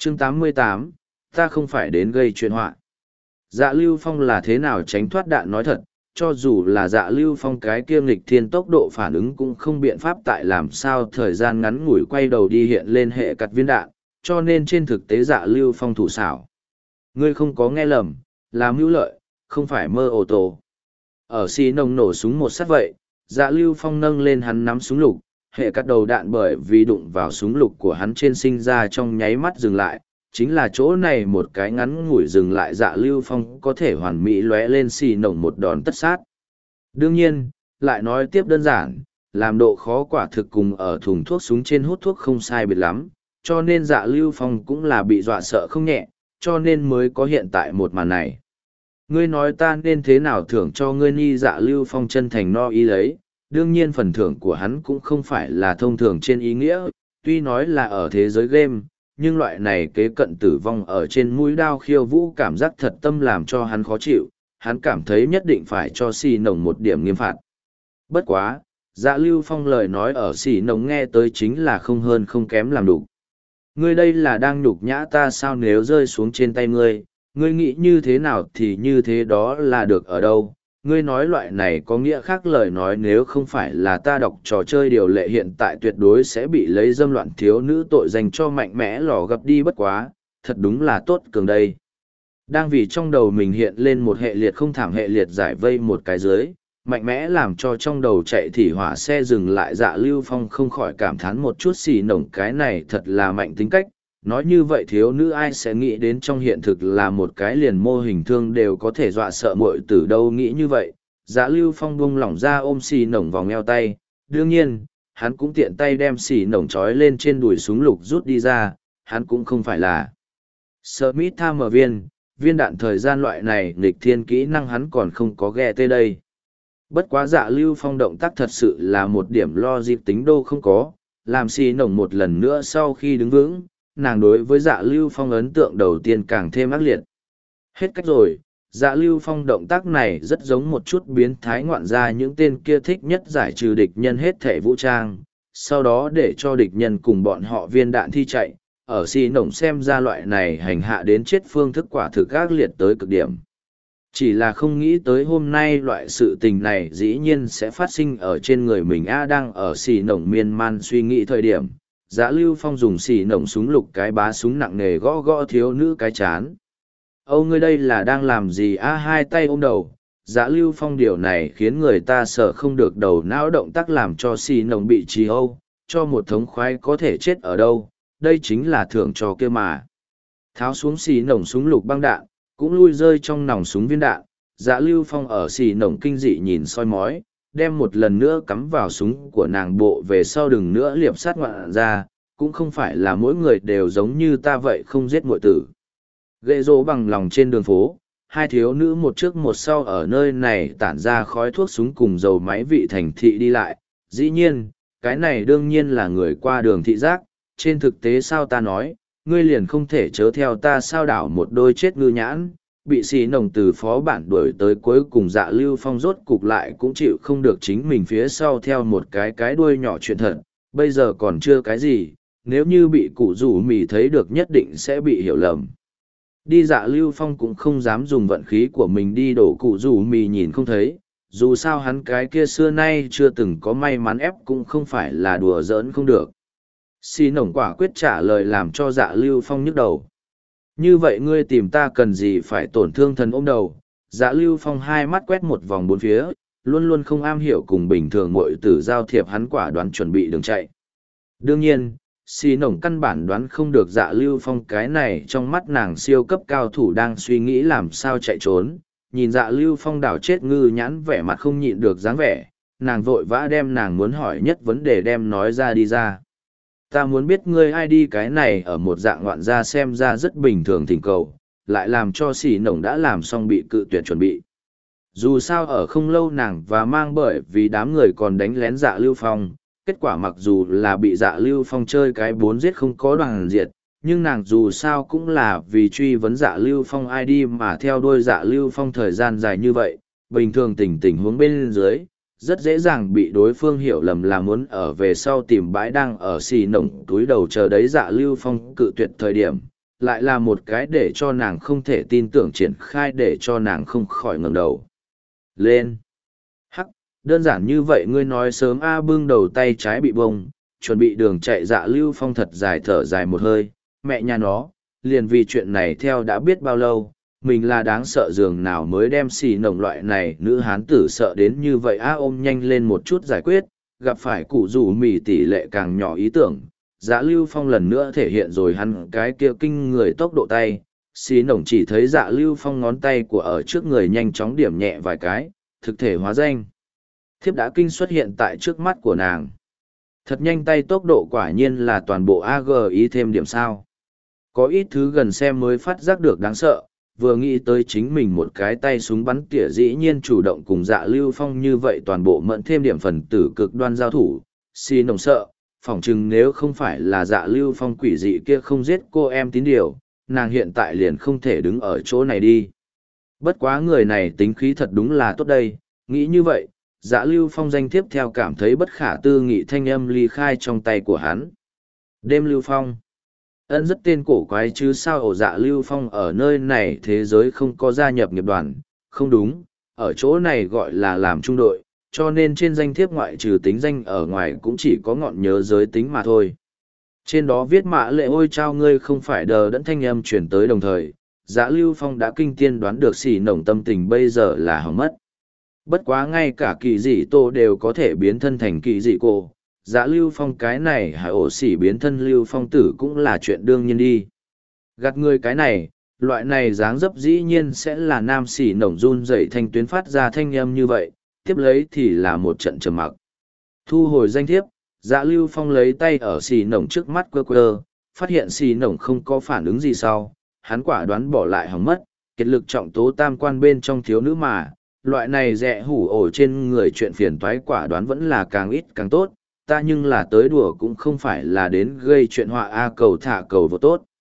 Chương 88, ta không phải đến gây chuyện họa. Dạ Lưu Phong là thế nào tránh thoát đạn nói thật, cho dù là Dạ Lưu Phong cái kia nghịch thiên tốc độ phản ứng cũng không biện pháp tại làm sao thời gian ngắn ngủi quay đầu đi hiện lên hệ cặt viên đạn, cho nên trên thực tế Dạ Lưu Phong thủ xảo. Ngươi không có nghe lầm, là mưu lợi, không phải mơ ô tô. Ở xì nồng nổ súng một sát vậy, Dạ Lưu Phong nâng lên hắn nắm súng lục, hệ cắt đầu đạn bởi vì đụng vào súng lục của hắn trên sinh ra trong nháy mắt dừng lại, chính là chỗ này một cái ngắn ngủi dừng lại Dạ Lưu Phong có thể hoàn mỹ lóe lên xì nồng một đòn tất sát. Đương nhiên, lại nói tiếp đơn giản, làm độ khó quả thực cùng ở thùng thuốc súng trên hút thuốc không sai biệt lắm, cho nên Dạ Lưu Phong cũng là bị dọa sợ không nhẹ, cho nên mới có hiện tại một màn này. Ngươi nói ta nên thế nào thưởng cho ngươi nhi? Dạ Lưu Phong chân thành no ý lấy, đương nhiên phần thưởng của hắn cũng không phải là thông thường trên ý nghĩa, tuy nói là ở thế giới game, nhưng loại này kế cận tử vong ở trên mũi đao khiêu vũ cảm giác thật tâm làm cho hắn khó chịu, hắn cảm thấy nhất định phải cho xì nồng một điểm nghiêm phạt. Bất quá, Dạ Lưu Phong lời nói ở xì nồng nghe tới chính là không hơn không kém làm đủ. Ngươi đây là đang nhục nhã ta sao? Nếu rơi xuống trên tay ngươi, ngươi nghĩ như thế nào thì như thế đó là được ở đâu? Ngươi nói loại này có nghĩa khác lời nói, nếu không phải là ta đọc trò chơi điều lệ hiện tại tuyệt đối sẽ bị lấy dâm loạn thiếu nữ tội dành cho mạnh mẽ lò gập đi bất quá, thật đúng là tốt cường đây. Đang vì trong đầu mình hiện lên một hệ liệt không thảm hệ liệt giải vây một cái dưới, mạnh mẽ làm cho trong đầu chạy thì hỏa xe dừng lại. Dạ Lưu Phong không khỏi cảm thán một chút xì nồng cái này thật là mạnh tính cách. Nói như vậy thiếu nữ ai sẽ nghĩ đến trong hiện thực là một cái liền mô hình thương đều có thể dọa sợ muội tử đâu nghĩ như vậy. Dạ Lưu Phong buông lỏng ra ôm xì nồng vòng eo tay, đương nhiên, hắn cũng tiện tay đem xì nồng trói lên trên đùi súng lục rút đi ra, hắn cũng không phải là Smith tham mở viên đạn thời gian loại này nghịch thiên kỹ năng hắn còn không có ghe tê đây. Bất quá Dạ Lưu Phong động tác thật sự là một điểm lo dịp tính đô không có, làm xì nồng một lần nữa sau khi đứng vững, nàng đối với Dạ Lưu Phong ấn tượng đầu tiên càng thêm ác liệt. Hết cách rồi, Dạ Lưu Phong động tác này rất giống một chút biến thái ngoạn gia những tên kia thích nhất giải trừ địch nhân hết thể vũ trang, sau đó để cho địch nhân cùng bọn họ viên đạn thi chạy, ở xì nồng xem ra loại này hành hạ đến chết phương thức quả thực ác liệt tới cực điểm. Chỉ là không nghĩ tới hôm nay loại sự tình này dĩ nhiên sẽ phát sinh ở trên người mình. Đang ở xì nồng miên man suy nghĩ thời điểm, Dạ Lưu Phong dùng xì nồng súng lục cái bá súng nặng nề gõ gõ thiếu nữ cái chán. Âu ngươi đây là đang làm gì? Hai tay ôm đầu. Dạ Lưu Phong điều này khiến người ta sợ không được đầu não động tác làm cho xì nồng bị trì âu, cho một thống khoái có thể chết ở đâu, đây chính là thưởng cho kia mà. Tháo xuống xì nồng súng lục băng đạn, cũng lui rơi trong nòng súng viên đạn. Dạ Lưu Phong ở xì nồng kinh dị nhìn soi mói, đem một lần nữa cắm vào súng của nàng bộ về sau đừng nữa liệp sát ngoạn ra, cũng không phải là mỗi người đều giống như ta vậy không giết muội tử. Ghệ rỗ bằng lòng trên đường phố, hai thiếu nữ một trước một sau ở nơi này tản ra khói thuốc súng cùng dầu máy vị thành thị đi lại. Dĩ nhiên, cái này đương nhiên là người qua đường thị giác, trên thực tế sao ta nói, ngươi liền không thể chớ theo ta sao? Đảo một đôi chết ngư nhãn, bị xì nồng từ phó bản đuổi tới cuối cùng Dạ Lưu Phong rốt cục lại cũng chịu không được chính mình phía sau theo một cái đuôi nhỏ chuyện thật, bây giờ còn chưa cái gì, nếu như bị cụ rủ mì thấy được nhất định sẽ bị hiểu lầm. Đi Dạ Lưu Phong cũng không dám dùng vận khí của mình đi đổ cụ rủ mì nhìn không thấy, dù sao hắn cái kia xưa nay chưa từng có may mắn ép cũng không phải là đùa giỡn không được. Xì nồng quả quyết trả lời làm cho Dạ Lưu Phong nhức đầu. Như vậy ngươi tìm ta cần gì phải tổn thương thần ôm đầu? Dạ Lưu Phong hai mắt quét một vòng bốn phía, luôn luôn không am hiểu cùng bình thường muội tử giao thiệp, hắn quả đoán chuẩn bị đường chạy. Đương nhiên, xì nồng căn bản đoán không được Dạ Lưu Phong cái này trong mắt nàng siêu cấp cao thủ đang suy nghĩ làm sao chạy trốn. Nhìn Dạ Lưu Phong đảo chết ngư nhãn vẻ mặt không nhịn được dáng vẻ, nàng vội vã đem nàng muốn hỏi nhất vấn đề đem nói ra đi ra. Ta muốn biết ngươi ai đi? Cái này ở một dạng ngoạn gia xem ra rất bình thường thỉnh cầu, lại làm cho xì nồng đã làm xong bị cự tuyệt chuẩn bị. Dù sao ở không lâu nàng và mang bởi vì đám người còn đánh lén Dạ Lưu Phong, kết quả mặc dù là bị Dạ Lưu Phong chơi cái 4 giết không có đoàn diệt, nhưng nàng dù sao cũng là vì truy vấn Dạ Lưu Phong ID mà theo đuôi Dạ Lưu Phong thời gian dài như vậy, bình thường tình huống bên dưới, rất dễ dàng bị đối phương hiểu lầm là muốn ở về sau tìm bãi đang ở xì nồng túi đầu chờ đấy Dạ Lưu Phong cự tuyệt thời điểm, lại là một cái để cho nàng không thể tin tưởng triển khai để cho nàng không khỏi ngẩng đầu. Lên! Hắc, đơn giản như vậy ngươi nói sớm a bưng đầu tay trái bị bông, chuẩn bị đường chạy Dạ Lưu Phong thật dài thở dài một hơi, mẹ nhà nó, liền vì chuyện này theo đã biết bao lâu, mình là đáng sợ dường nào mới đem xì nồng loại này nữ hán tử sợ đến như vậy a ôm nhanh lên một chút giải quyết, gặp phải cụ rủ mì tỷ lệ càng nhỏ ý tưởng. Dạ Lưu Phong lần nữa thể hiện rồi hắn cái kia kinh người tốc độ tay, xì nồng chỉ thấy Dạ Lưu Phong ngón tay của ở trước người nhanh chóng điểm nhẹ vài cái, thực thể hóa danh. Thiếp đã kinh xuất hiện tại trước mắt của nàng. Thật nhanh tay tốc độ quả nhiên là toàn bộ AG ý thêm điểm sao. Có ít thứ gần xem mới phát giác được đáng sợ, vừa nghĩ tới chính mình một cái tay súng bắn tỉa dĩ nhiên chủ động cùng Dạ Lưu Phong như vậy toàn bộ mẫn thêm điểm phần tử cực đoan giao thủ, xì nồng sợ, phỏng chừng nếu không phải là Dạ Lưu Phong quỷ dị kia không giết cô em tín điều, nàng hiện tại liền không thể đứng ở chỗ này đi. Bất quá người này tính khí thật đúng là tốt đây, nghĩ như vậy, Dạ Lưu Phong danh tiếp theo cảm thấy bất khả tư nghị thanh âm ly khai trong tay của hắn. Đêm Lưu Phong. Ân rất tên cổ quái chứ sao ổ Dạ Lưu Phong ở nơi này thế giới không có gia nhập nghiệp đoàn, không đúng, ở chỗ này gọi là làm trung đội, cho nên trên danh thiếp ngoại trừ tính danh ở ngoài cũng chỉ có ngọn nhớ giới tính mà thôi. Trên đó viết mã lệ ôi trao ngươi không phải đờ đẫn thanh âm chuyển tới đồng thời, Dạ Lưu Phong đã kinh tiên đoán được xỉ nồng tâm tình bây giờ là hỏng mất. Bất quá ngay cả kỳ dị tô đều có thể biến thân thành kỳ dị cô, Dạ Lưu Phong cái này hải ổ xỉ biến thân Lưu Phong tử cũng là chuyện đương nhiên đi. Gạt người cái này, loại này dáng dấp dĩ nhiên sẽ là nam xỉ nồng run dậy thanh tuyến phát ra thanh âm như vậy, tiếp lấy thì là một trận trầm mặc. Thu hồi danh thiếp, Dạ Lưu Phong lấy tay ở xỉ nồng trước mắt quơ quơ, phát hiện xỉ nồng không có phản ứng gì sau, hắn quả đoán bỏ lại hỏng mất, kiệt lực trọng tố tam quan bên trong thiếu nữ mà, loại này rẻ hủ ổ trên người chuyện phiền toái quả đoán vẫn là càng ít càng tốt, ta nhưng là tới đùa cũng không phải là đến gây chuyện họa a cầu thả cầu vô tốt.